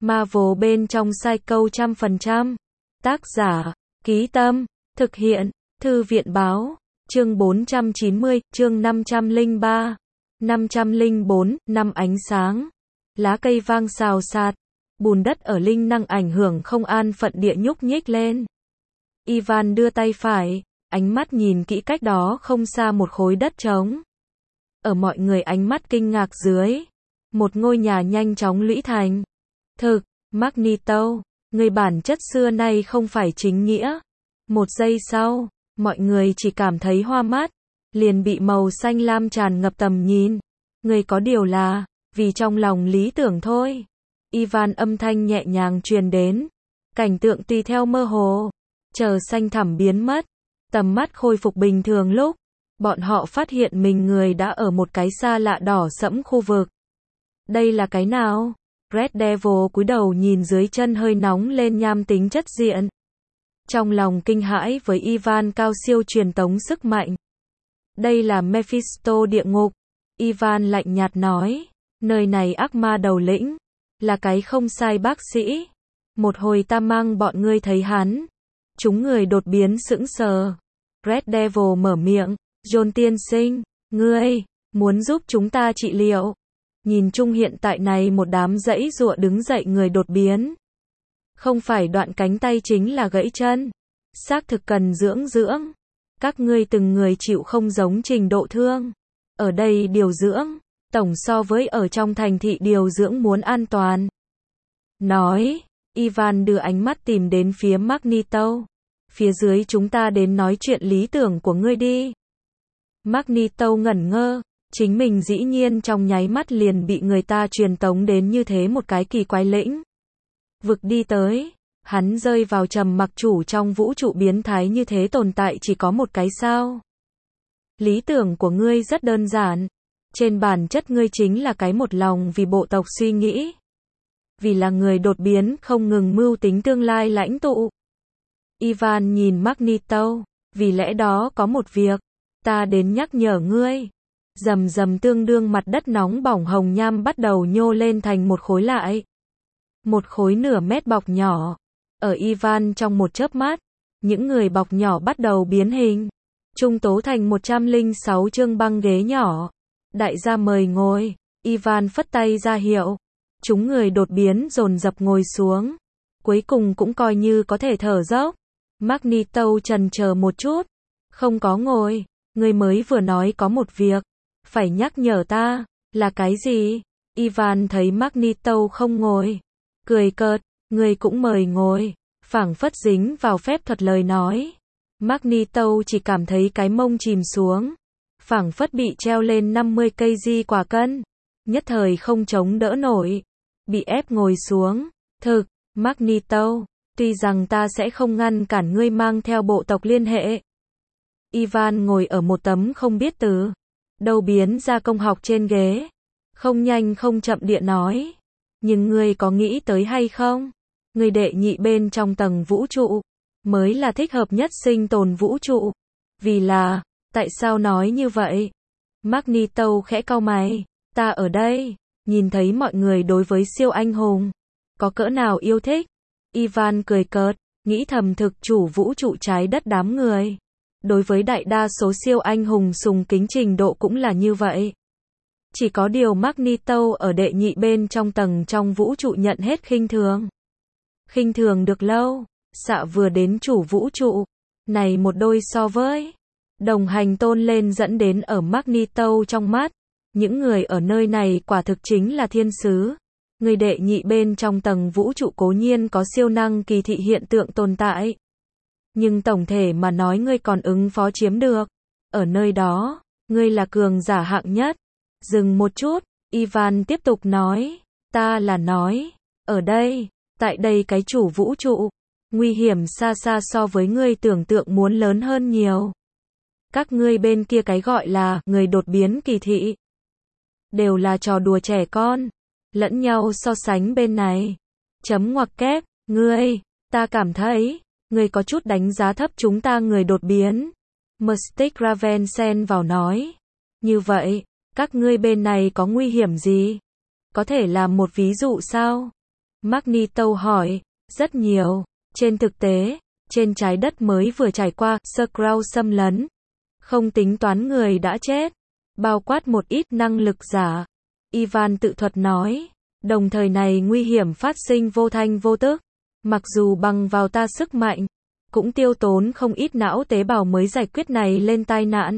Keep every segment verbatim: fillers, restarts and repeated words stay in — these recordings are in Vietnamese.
Marvel bên trong Psycho trăm phần trăm. Tác giả, Ký Tâm, thực hiện, Thư viện Báo, chương bốn trăm chín mươi, chương năm trăm lẻ ba, năm trăm lẻ bốn, năm ánh sáng. Lá cây vang xào xạc, bùn đất ở linh năng ảnh hưởng không an phận địa nhúc nhích lên. Ivan đưa tay phải, ánh mắt nhìn kỹ cách đó không xa một khối đất trống. Ở mọi người ánh mắt kinh ngạc dưới, một ngôi nhà nhanh chóng lũy thành. Thực, Magneto, người bản chất xưa nay không phải chính nghĩa. Một giây sau, mọi người chỉ cảm thấy hoa mắt, liền bị màu xanh lam tràn ngập tầm nhìn. Người có điều là, vì trong lòng lý tưởng thôi. Ivan âm thanh nhẹ nhàng truyền đến. Cảnh tượng tùy theo mơ hồ, chờ xanh thẳm biến mất, tầm mắt khôi phục bình thường lúc bọn họ phát hiện mình người đã ở một cái xa lạ đỏ sẫm khu vực. Đây là cái nào? Red Devil cúi đầu nhìn dưới chân hơi nóng lên nham tính chất diện. Trong lòng kinh hãi với Ivan cao siêu truyền tống sức mạnh. Đây là Mephisto địa ngục. Ivan lạnh nhạt nói, nơi này ác ma đầu lĩnh, là cái không sai bác sĩ. Một hồi ta mang bọn ngươi thấy hắn. Chúng người đột biến sững sờ. Red Devil mở miệng, John tiên sinh, ngươi, muốn giúp chúng ta trị liệu. Nhìn chung hiện tại này một đám dãy giụa đứng dậy người đột biến. Không phải đoạn cánh tay chính là gãy chân. Xác thực cần dưỡng dưỡng. Các ngươi từng người chịu không giống trình độ thương. Ở đây điều dưỡng, tổng so với ở trong thành thị điều dưỡng muốn an toàn. Nói, Ivan đưa ánh mắt tìm đến phía Magneto. Phía dưới chúng ta đến nói chuyện lý tưởng của ngươi đi. Magneto ngẩn ngơ, chính mình dĩ nhiên trong nháy mắt liền bị người ta truyền tống đến như thế một cái kỳ quái lĩnh vực đi tới. Hắn rơi vào trầm mặc, chủ trong vũ trụ biến thái như thế tồn tại chỉ có một cái sao. Lý tưởng của ngươi rất đơn giản. Trên bản chất ngươi chính là cái một lòng vì bộ tộc suy nghĩ. Vì là người đột biến không ngừng mưu tính tương lai lãnh tụ. Ivan nhìn Magneto, vì lẽ đó có một việc, ta đến nhắc nhở ngươi. Rầm rầm tương đương mặt đất nóng bỏng hồng nham bắt đầu nhô lên thành một khối lại. Một khối nửa mét bọc nhỏ. Ở Ivan trong một chớp mắt, những người bọc nhỏ bắt đầu biến hình. Trung tố thành một trăm lẻ sáu chương băng ghế nhỏ. Đại gia mời ngồi. Ivan phất tay ra hiệu. Chúng người đột biến dồn dập ngồi xuống. Cuối cùng cũng coi như có thể thở dốc. Magneto chần chờ một chút. Không có ngồi. Người mới vừa nói có một việc. Phải nhắc nhở ta. Là cái gì? Ivan thấy Magneto không ngồi. Cười cợt. Người cũng mời ngồi. Phảng phất dính vào phép thuật lời nói. Magneto chỉ cảm thấy cái mông chìm xuống. Phảng phất bị treo lên năm mươi cây di quả cân. Nhất thời không chống đỡ nổi. Bị ép ngồi xuống. Thực, Magneto, tuy rằng ta sẽ không ngăn cản ngươi mang theo bộ tộc liên hệ. Ivan ngồi ở một tấm không biết từ đâu biến ra công học trên ghế. Không nhanh không chậm địa nói. Nhưng ngươi có nghĩ tới hay không? Ngươi đệ nhị bên trong tầng vũ trụ. Mới là thích hợp nhất sinh tồn vũ trụ. Vì là, tại sao nói như vậy? Magneto khẽ cau mày. Ta ở đây, nhìn thấy mọi người đối với siêu anh hùng. Có cỡ nào yêu thích? Ivan cười cợt, nghĩ thầm thực chủ vũ trụ trái đất đám người. Đối với đại đa số siêu anh hùng sùng kính trình độ cũng là như vậy. Chỉ có điều Magneto ở đệ nhị bên trong tầng trong vũ trụ nhận hết khinh thường. Khinh thường được lâu, xạ vừa đến chủ vũ trụ. Này một đôi so với đồng hành tôn lên dẫn đến ở Magneto trong mắt. Những người ở nơi này quả thực chính là thiên sứ. Người đệ nhị bên trong tầng vũ trụ cố nhiên có siêu năng kỳ thị hiện tượng tồn tại. Nhưng tổng thể mà nói ngươi còn ứng phó chiếm được. Ở nơi đó, ngươi là cường giả hạng nhất. Dừng một chút, Ivan tiếp tục nói. Ta là nói, ở đây, tại đây cái chủ vũ trụ, nguy hiểm xa xa so với ngươi tưởng tượng muốn lớn hơn nhiều. Các ngươi bên kia cái gọi là người đột biến kỳ thị. Đều là trò đùa trẻ con. Lẫn nhau so sánh bên này. Chấm ngoặc kép, ngươi, ta cảm thấy, ngươi có chút đánh giá thấp chúng ta người đột biến. Mystic Raven xen vào nói. Như vậy, các ngươi bên này có nguy hiểm gì? Có thể làm một ví dụ sao? Magneto hỏi. Rất nhiều. Trên thực tế, trên trái đất mới vừa trải qua Skrull xâm lấn. Không tính toán người đã chết. Bao quát một ít năng lực giả. Ivan tự thuật nói. Đồng thời này nguy hiểm phát sinh vô thanh vô tức. Mặc dù bằng vào ta sức mạnh, cũng tiêu tốn không ít não tế bào mới giải quyết này lên tai nạn.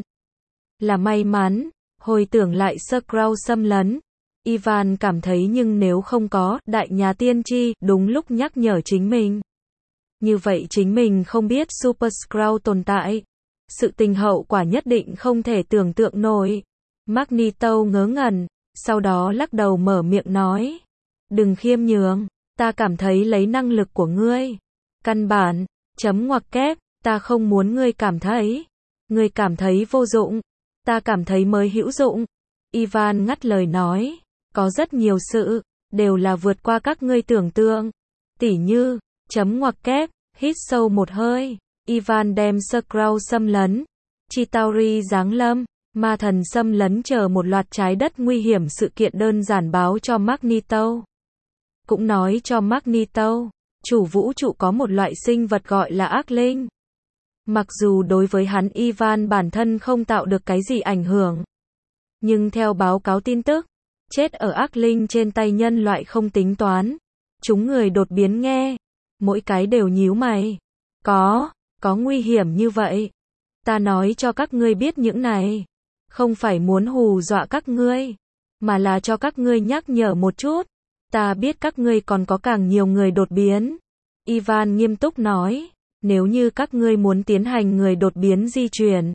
Là may mắn, hồi tưởng lại Skrull xâm lấn. Ivan cảm thấy nhưng nếu không có đại nhà tiên tri đúng lúc nhắc nhở chính mình. Như vậy chính mình không biết Super Skrull tồn tại. Sự tình hậu quả nhất định không thể tưởng tượng nổi. Magneto ngớ ngẩn, sau đó lắc đầu mở miệng nói. Đừng khiêm nhường, ta cảm thấy lấy năng lực của ngươi. Căn bản, chấm ngoặc kép, ta không muốn ngươi cảm thấy. Ngươi cảm thấy vô dụng, ta cảm thấy mới hữu dụng. Ivan ngắt lời nói. Có rất nhiều sự, đều là vượt qua các ngươi tưởng tượng. Tỉ như, chấm ngoặc kép, hít sâu một hơi. Ivan đem Skrull xâm lấn, Chitauri giáng lâm, ma thần xâm lấn chờ một loạt trái đất nguy hiểm sự kiện đơn giản báo cho Magneto. Cũng nói cho Magneto, chủ vũ trụ có một loại sinh vật gọi là ác linh. Mặc dù đối với hắn Ivan bản thân không tạo được cái gì ảnh hưởng. Nhưng theo báo cáo tin tức, chết ở ác linh trên tay nhân loại không tính toán. Chúng người đột biến nghe, mỗi cái đều nhíu mày. Có, có nguy hiểm như vậy. Ta nói cho các ngươi biết những này. Không phải muốn hù dọa các ngươi, mà là cho các ngươi nhắc nhở một chút. Ta biết các ngươi còn có càng nhiều người đột biến. Ivan nghiêm túc nói, nếu như các ngươi muốn tiến hành người đột biến di chuyển.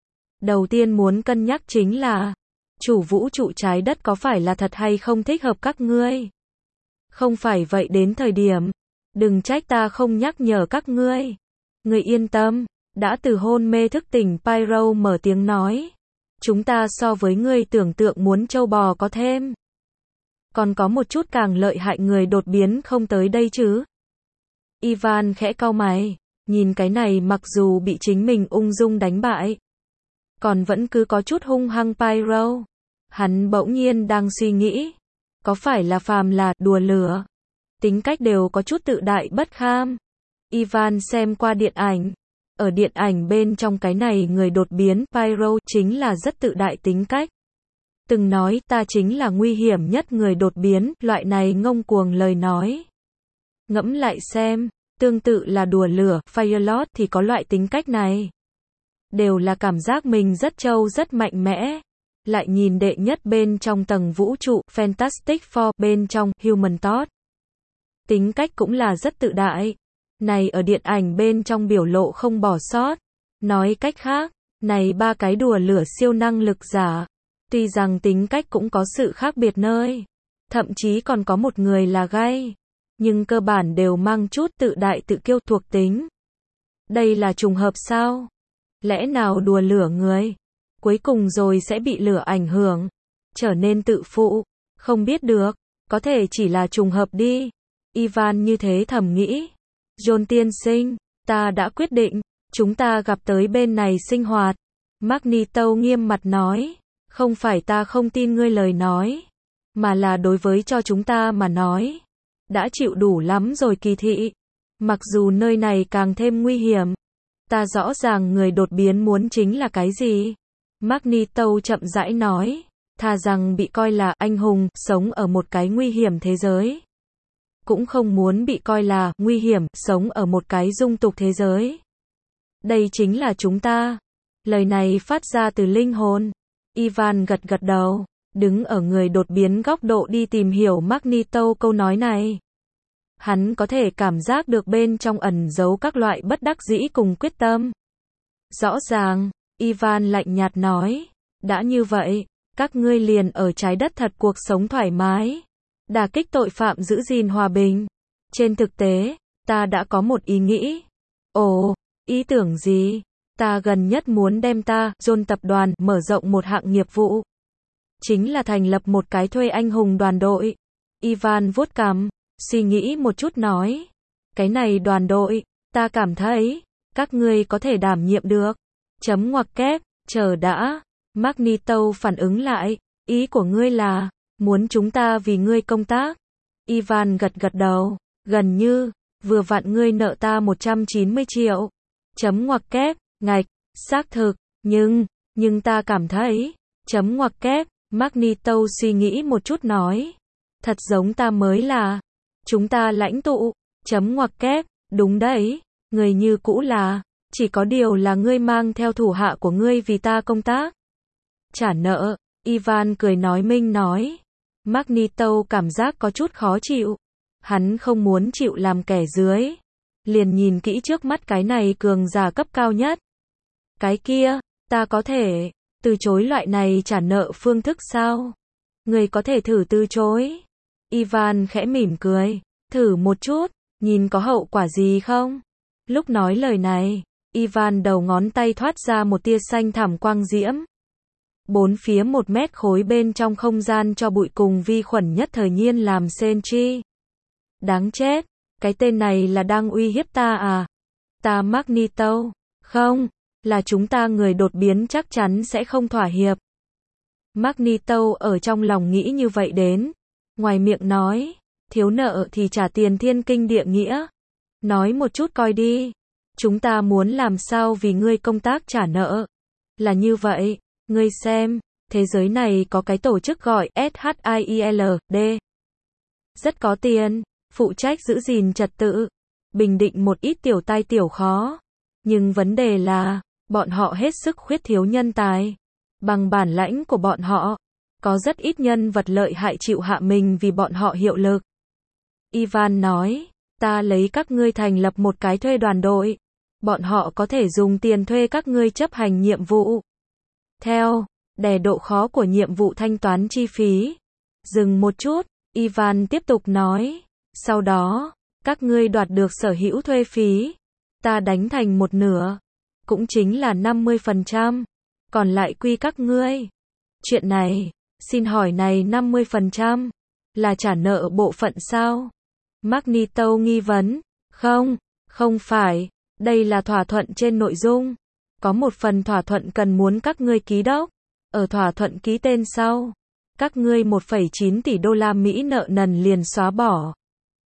Đầu tiên muốn cân nhắc chính là, chủ vũ trụ trái đất có phải là thật hay không thích hợp các ngươi. Không phải vậy đến thời điểm, đừng trách ta không nhắc nhở các ngươi. Ngươi yên tâm, đã từ hôn mê thức tỉnh Pyro mở tiếng nói. Chúng ta so với ngươi tưởng tượng muốn trâu bò có thêm. Còn có một chút càng lợi hại người đột biến không tới đây chứ. Ivan khẽ cau mày, nhìn cái này mặc dù bị chính mình ung dung đánh bại. Còn vẫn cứ có chút hung hăng Pyro. Hắn bỗng nhiên đang suy nghĩ. Có phải là phàm là đùa lửa. Tính cách đều có chút tự đại bất kham. Ivan xem qua điện ảnh. Ở điện ảnh bên trong cái này người đột biến Pyro chính là rất tự đại tính cách. Từng nói ta chính là nguy hiểm nhất người đột biến, loại này ngông cuồng lời nói. Ngẫm lại xem, tương tự là đùa lửa, Firelord thì có loại tính cách này. Đều là cảm giác mình rất trâu rất mạnh mẽ. Lại nhìn đệ nhất bên trong tầng vũ trụ, Fantastic Four, bên trong, Human Torch. Tính cách cũng là rất tự đại. Này ở điện ảnh bên trong biểu lộ không bỏ sót. Nói cách khác, này ba cái đùa lửa siêu năng lực giả. Tuy rằng tính cách cũng có sự khác biệt nơi. Thậm chí còn có một người là gay. Nhưng cơ bản đều mang chút tự đại tự kiêu thuộc tính. Đây là trùng hợp sao? Lẽ nào đùa lửa người? Cuối cùng rồi sẽ bị lửa ảnh hưởng. Trở nên tự phụ. Không biết được. Có thể chỉ là trùng hợp đi. Ivan như thế thầm nghĩ. John tiên sinh, ta đã quyết định. Chúng ta gặp tới bên này sinh hoạt. Magneto nghiêm mặt nói. Không phải ta không tin ngươi lời nói. Mà là đối với cho chúng ta mà nói. Đã chịu đủ lắm rồi kỳ thị. Mặc dù nơi này càng thêm nguy hiểm. Ta rõ ràng người đột biến muốn chính là cái gì? Magneto chậm rãi nói. Thà rằng bị coi là anh hùng, sống ở một cái nguy hiểm thế giới. Cũng không muốn bị coi là nguy hiểm, sống ở một cái dung tục thế giới. Đây chính là chúng ta. Lời này phát ra từ linh hồn. Ivan gật gật đầu, đứng ở người đột biến góc độ đi tìm hiểu Magneto câu nói này. Hắn có thể cảm giác được bên trong ẩn giấu các loại bất đắc dĩ cùng quyết tâm. Rõ ràng, Ivan lạnh nhạt nói, đã như vậy, các ngươi liền ở trái đất thật cuộc sống thoải mái, đả kích tội phạm giữ gìn hòa bình. Trên thực tế, ta đã có một ý nghĩ. Ồ, ý tưởng gì? Ta gần nhất muốn đem ta, John tập đoàn, mở rộng một hạng nghiệp vụ. Chính là thành lập một cái thuê anh hùng đoàn đội. Ivan vuốt cằm, suy nghĩ một chút nói. Cái này đoàn đội, ta cảm thấy, các ngươi có thể đảm nhiệm được. Chấm ngoặc kép, chờ đã. Magneto phản ứng lại, ý của ngươi là, muốn chúng ta vì ngươi công tác. Ivan gật gật đầu, gần như, vừa vặn ngươi nợ ta một trăm chín mươi triệu. Chấm ngoặc kép, ngạch, xác thực, nhưng, nhưng ta cảm thấy, chấm ngoặc kép, Magneto suy nghĩ một chút nói. Thật giống ta mới là, chúng ta lãnh tụ, chấm ngoặc kép, đúng đấy, người như cũ là, chỉ có điều là ngươi mang theo thủ hạ của ngươi vì ta công tác. Trả nợ, Ivan cười nói minh nói. Magneto cảm giác có chút khó chịu. Hắn không muốn chịu làm kẻ dưới. Liền nhìn kỹ trước mắt cái này cường giả cấp cao nhất. Cái kia, ta có thể từ chối loại này trả nợ phương thức sao? Người có thể thử từ chối. Ivan khẽ mỉm cười. Thử một chút, nhìn có hậu quả gì không? Lúc nói lời này, Ivan đầu ngón tay thoát ra một tia xanh thẳm quang diễm. Bốn phía một mét khối bên trong không gian cho bụi cùng vi khuẩn nhất thời nhiên làm sentry. Đáng chết, cái tên này là đang uy hiếp ta à? Ta Magneto, không, là chúng ta người đột biến chắc chắn sẽ không thỏa hiệp. Magneto ở trong lòng nghĩ như vậy đến. Ngoài miệng nói, thiếu nợ thì trả tiền thiên kinh địa nghĩa. Nói một chút coi đi. Chúng ta muốn làm sao vì ngươi công tác trả nợ. Là như vậy, ngươi xem, thế giới này có cái tổ chức gọi ét hát i e l d. Rất có tiền, phụ trách giữ gìn trật tự, bình định một ít tiểu tai tiểu khó. Nhưng vấn đề là, bọn họ hết sức khuyết thiếu nhân tài. Bằng bản lãnh của bọn họ, có rất ít nhân vật lợi hại chịu hạ mình vì bọn họ hiệu lực. Ivan nói, ta lấy các ngươi thành lập một cái thuê đoàn đội. Bọn họ có thể dùng tiền thuê các ngươi chấp hành nhiệm vụ. Theo, đè độ khó của nhiệm vụ thanh toán chi phí. Dừng một chút, Ivan tiếp tục nói. Sau đó, các ngươi đoạt được sở hữu thuê phí. Ta đánh thành một nửa. Cũng chính là năm mươi phần trăm. Còn lại quy các ngươi. Chuyện này, xin hỏi này năm mươi phần trăm. Là trả nợ bộ phận sao? Magneto nghi vấn. Không, không phải. Đây là thỏa thuận trên nội dung. Có một phần thỏa thuận cần muốn các ngươi ký đốc. Ở thỏa thuận ký tên sau, các ngươi một phẩy chín tỷ đô la Mỹ nợ nần liền xóa bỏ.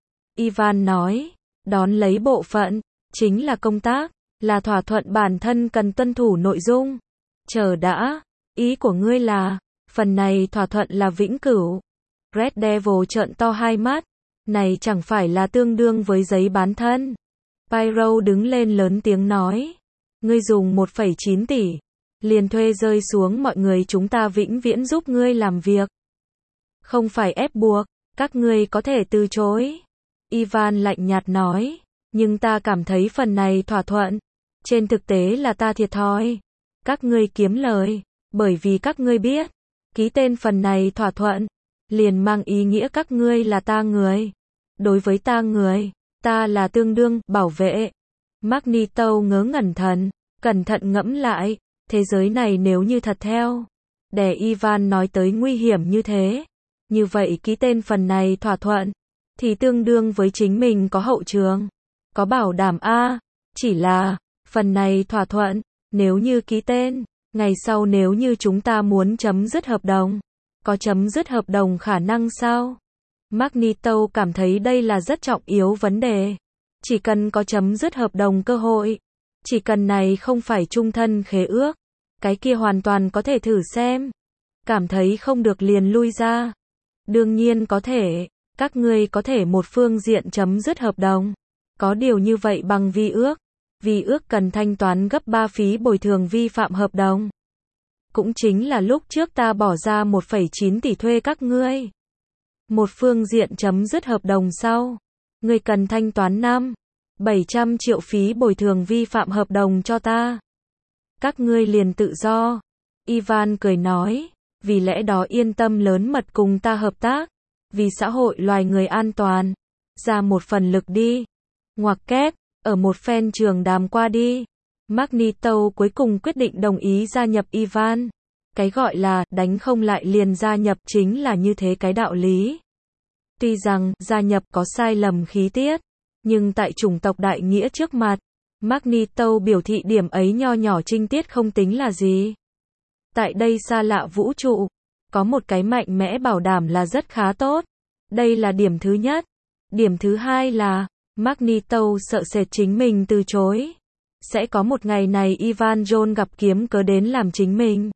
Ivan nói, đón lấy bộ phận, chính là công tác, là thỏa thuận bản thân cần tuân thủ nội dung. Chờ đã, ý của ngươi là, phần này thỏa thuận là vĩnh cửu. Red Devil trợn to hai mắt, này chẳng phải là tương đương với giấy bán thân. Pyro đứng lên lớn tiếng nói, ngươi dùng một phẩy chín tỷ, liền thuê rơi xuống mọi người chúng ta vĩnh viễn giúp ngươi làm việc. Không phải ép buộc, các ngươi có thể từ chối. Ivan lạnh nhạt nói, nhưng ta cảm thấy phần này thỏa thuận, trên thực tế là ta thiệt thòi. Các ngươi kiếm lời, bởi vì các ngươi biết, ký tên phần này thỏa thuận, liền mang ý nghĩa các ngươi là ta người. Đối với ta người, ta là tương đương, bảo vệ. Magneto ngớ ngẩn thần, cẩn thận ngẫm lại, thế giới này nếu như thật theo, để Ivan nói tới nguy hiểm như thế, như vậy ký tên phần này thỏa thuận, thì tương đương với chính mình có hậu trường, có bảo đảm a, chỉ là, phần này thỏa thuận, nếu như ký tên, ngày sau nếu như chúng ta muốn chấm dứt hợp đồng, có chấm dứt hợp đồng khả năng sao? Magneto cảm thấy đây là rất trọng yếu vấn đề. Chỉ cần có chấm dứt hợp đồng cơ hội, chỉ cần này không phải chung thân khế ước, cái kia hoàn toàn có thể thử xem. Cảm thấy không được liền lui ra. Đương nhiên có thể, các ngươi có thể một phương diện chấm dứt hợp đồng. Có điều như vậy bằng vi ước. Vi ước cần thanh toán gấp ba phí bồi thường vi phạm hợp đồng. Cũng chính là lúc trước ta bỏ ra một phẩy chín tỷ thuê các ngươi. Một phương diện chấm dứt hợp đồng sau, ngươi cần thanh toán năm, bảy trăm triệu phí bồi thường vi phạm hợp đồng cho ta. Các ngươi liền tự do. Ivan cười nói, vì lẽ đó yên tâm lớn mật cùng ta hợp tác, vì xã hội loài người an toàn, ra một phần lực đi. Ngoặc kép, ở một phen trường đàm qua đi, Magneto cuối cùng quyết định đồng ý gia nhập Ivan. Cái gọi là đánh không lại liền gia nhập chính là như thế cái đạo lý. Tuy rằng gia nhập có sai lầm khí tiết, nhưng tại chủng tộc đại nghĩa trước mặt, Magneto biểu thị điểm ấy nho nhỏ trinh tiết không tính là gì. Tại đây xa lạ vũ trụ, có một cái mạnh mẽ bảo đảm là rất khá tốt. Đây là điểm thứ nhất. Điểm thứ hai là, Magneto sợ sệt chính mình từ chối. Sẽ có một ngày này Ivan John gặp kiếm cớ đến làm chính mình.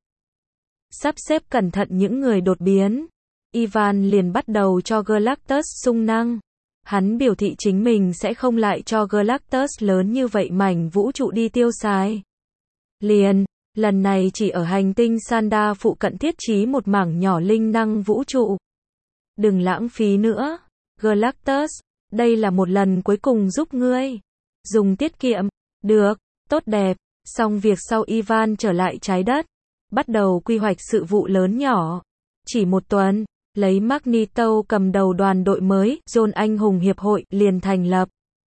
Sắp xếp cẩn thận những người đột biến. Ivan liền bắt đầu cho Galactus sung năng. Hắn biểu thị chính mình sẽ không lại cho Galactus lớn như vậy mảnh vũ trụ đi tiêu xài. Liền, lần này chỉ ở hành tinh Sanda phụ cận thiết trí một mảng nhỏ linh năng vũ trụ. Đừng lãng phí nữa, Galactus, đây là một lần cuối cùng giúp ngươi. Dùng tiết kiệm, được, tốt đẹp, xong việc sau Ivan trở lại trái đất. Bắt đầu quy hoạch sự vụ lớn nhỏ. Chỉ một tuần, lấy Magneto cầm đầu đoàn đội mới, John Anh hùng hiệp hội, liền thành lập.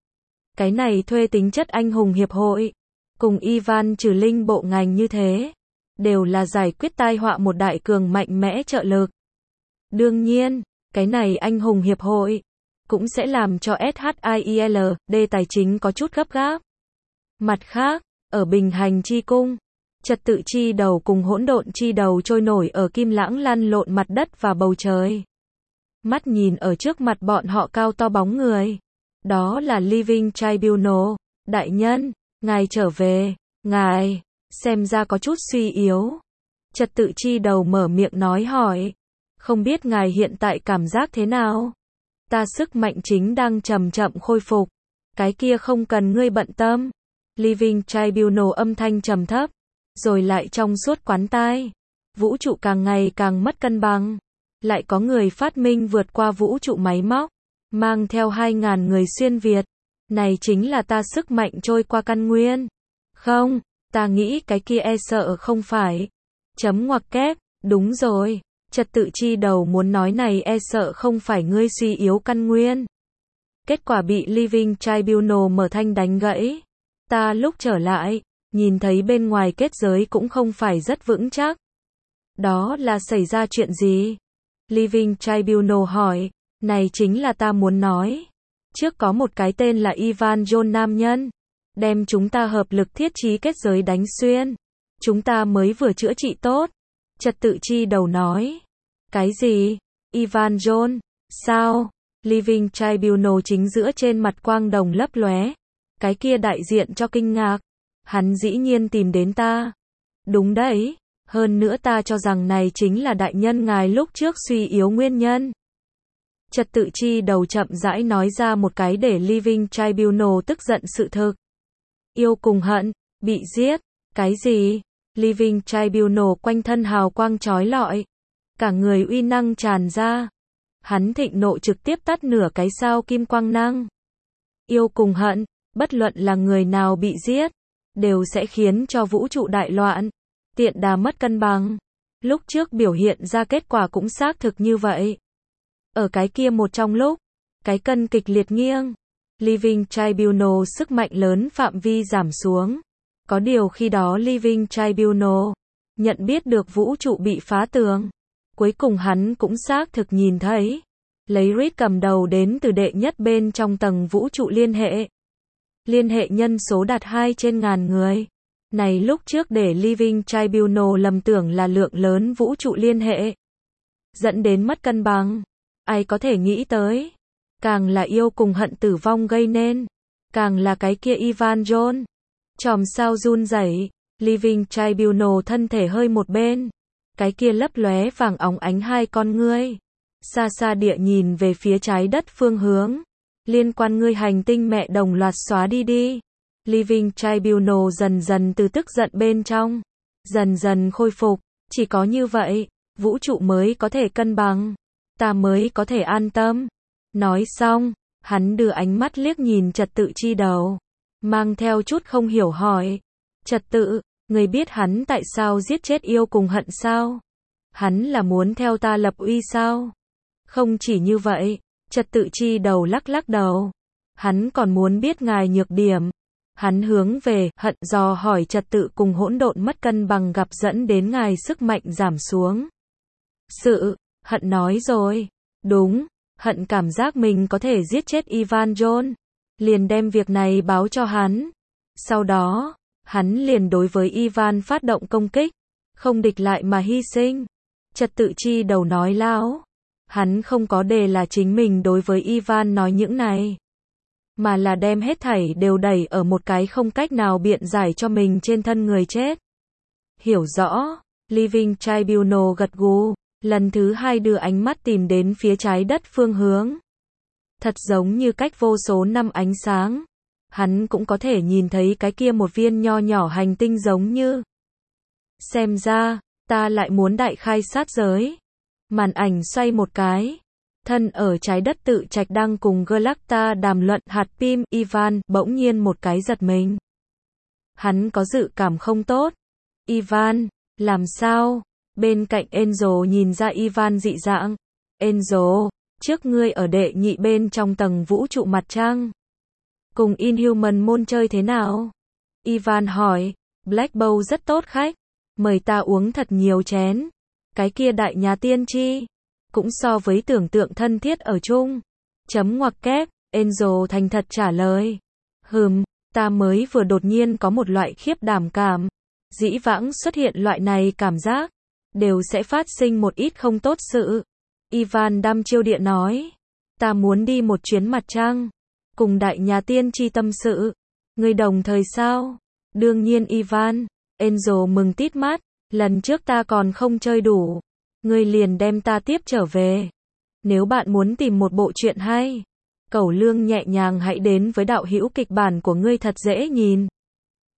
Cái này thuê tính chất anh hùng hiệp hội. Cùng Ivan trừ linh bộ ngành như thế. Đều là giải quyết tai họa một đại cường mạnh mẽ trợ lực. Đương nhiên, cái này anh hùng hiệp hội cũng sẽ làm cho SHIELD tài chính có chút gấp gáp. Mặt khác, ở Bình Hành Chi Cung, trật tự chi đầu cùng hỗn độn chi đầu trôi nổi ở kim lãng lăn lộn mặt đất và bầu trời. Mắt nhìn ở trước mặt bọn họ cao to bóng người. Đó là Living Tribunal. Đại nhân, ngài trở về, ngài, xem ra có chút suy yếu. Trật tự chi đầu mở miệng nói hỏi. Không biết ngài hiện tại cảm giác thế nào? Ta sức mạnh chính đang chậm chậm khôi phục. Cái kia không cần ngươi bận tâm. Living Tribunal âm thanh trầm thấp. Rồi lại trong suốt quán tai. Vũ trụ càng ngày càng mất cân bằng. Lại có người phát minh vượt qua vũ trụ máy móc. Mang theo hai ngàn người xuyên Việt. Này chính là ta sức mạnh trôi qua căn nguyên. Không, ta nghĩ cái kia e sợ không phải. Chấm ngoặc kép, đúng rồi. Trật tự chi đầu muốn nói này e sợ không phải ngươi suy yếu căn nguyên. Kết quả bị Living Tribunal mở thanh đánh gãy. Ta lúc trở lại, nhìn thấy bên ngoài kết giới cũng không phải rất vững chắc. Đó là xảy ra chuyện gì? Living Tribunal hỏi, này chính là ta muốn nói. Trước có một cái tên là Ivan John nam nhân. Đem chúng ta hợp lực thiết trí kết giới đánh xuyên. Chúng ta mới vừa chữa trị tốt. Trật tự chi đầu nói. Cái gì? Ivan John? Sao? Living Tribunal chính giữa trên mặt quang đồng lấp lóe. Cái kia đại diện cho kinh ngạc. Hắn dĩ nhiên tìm đến ta. Đúng đấy. Hơn nữa ta cho rằng này chính là đại nhân ngài lúc trước suy yếu nguyên nhân. Trật tự chi đầu chậm rãi nói ra một cái để Living Tribunal tức giận sự thực. Yêu cùng hận, bị giết. Cái gì? Living Tribunal quanh thân hào quang chói lọi. Cả người uy năng tràn ra. Hắn thịnh nộ trực tiếp tắt nửa cái sao kim quang năng. Yêu cùng hận, bất luận là người nào bị giết, đều sẽ khiến cho vũ trụ đại loạn. Tiện đà mất cân bằng. Lúc trước biểu hiện ra kết quả cũng xác thực như vậy. Ở cái kia một trong lúc, cái cân kịch liệt nghiêng. Living Tribunal sức mạnh lớn phạm vi giảm xuống. Có điều khi đó Living Tribunal nhận biết được vũ trụ bị phá tường. Cuối cùng hắn cũng xác thực nhìn thấy. Lấy Reed cầm đầu đến từ đệ nhất bên trong tầng vũ trụ liên hệ. Liên hệ nhân số đạt hai trên ngàn người. Này lúc trước để Living Tribunal lầm tưởng là lượng lớn vũ trụ liên hệ. Dẫn đến mất cân bằng. Ai có thể nghĩ tới. Càng là yêu cùng hận tử vong gây nên. Càng là cái kia Ivan John. Chòm sao run rẩy. Living Tribunal thân thể hơi một bên. Cái kia lấp lóe vàng óng ánh hai con ngươi. Xa xa địa nhìn về phía trái đất phương hướng. Liên quan ngươi hành tinh mẹ đồng loạt xóa đi đi. Living Tribunal dần dần từ tức giận bên trong. Dần dần khôi phục. Chỉ có như vậy, vũ trụ mới có thể cân bằng. Ta mới có thể an tâm. Nói xong, hắn đưa ánh mắt liếc nhìn trật tự chi đầu. Mang theo chút không hiểu hỏi. Trật tự, người biết hắn tại sao giết chết yêu cùng hận sao? Hắn là muốn theo ta lập uy sao? Không chỉ như vậy, trật tự chi đầu lắc lắc đầu. Hắn còn muốn biết ngài nhược điểm. Hắn hướng về hận dò hỏi trật tự cùng hỗn độn mất cân bằng gặp dẫn đến ngài sức mạnh giảm xuống. Sự, hận nói rồi. Đúng, hận cảm giác mình có thể giết chết Ivan John. Liền đem việc này báo cho hắn. Sau đó, hắn liền đối với Ivan phát động công kích. Không địch lại mà hy sinh. Trật tự chi đầu nói láo. Hắn không có đề là chính mình đối với Ivan nói những này, mà là đem hết thảy đều đẩy ở một cái không cách nào biện giải cho mình trên thân người chết. Hiểu rõ, Living Tribunal gật gù, lần thứ hai đưa ánh mắt tìm đến phía trái đất phương hướng. Thật giống như cách vô số năm ánh sáng, hắn cũng có thể nhìn thấy cái kia một viên nho nhỏ hành tinh giống như. Xem ra, ta lại muốn đại khai sát giới. Màn ảnh xoay một cái. Thân ở trái đất tự trạch đang cùng Galacta đàm luận hạt pim, Ivan bỗng nhiên một cái giật mình. Hắn có dự cảm không tốt. Ivan, làm sao? Bên cạnh Angel nhìn ra Ivan dị dạng. Angel, trước ngươi ở đệ nhị bên trong tầng vũ trụ mặt trăng. Cùng Inhuman môn chơi thế nào? Ivan hỏi. Black Bow rất tốt khách. Mời ta uống thật nhiều chén. Cái kia đại nhà tiên tri. Cũng so với tưởng tượng thân thiết ở chung. Chấm ngoặc kép, Angel thành thật trả lời. Hừm, ta mới vừa đột nhiên có một loại khiếp đảm cảm. Dĩ vãng xuất hiện loại này cảm giác, đều sẽ phát sinh một ít không tốt sự. Ivan đăm chiêu địa nói. Ta muốn đi một chuyến mặt trăng. Cùng đại nhà tiên tri tâm sự. Ngươi đồng thời sao? Đương nhiên Ivan. Angel mừng tít mắt. Lần trước ta còn không chơi đủ. Ngươi liền đem ta tiếp trở về. Nếu bạn muốn tìm một bộ truyện hay, Cẩu Lương nhẹ nhàng hãy đến với đạo hữu kịch bản của ngươi thật dễ nhìn.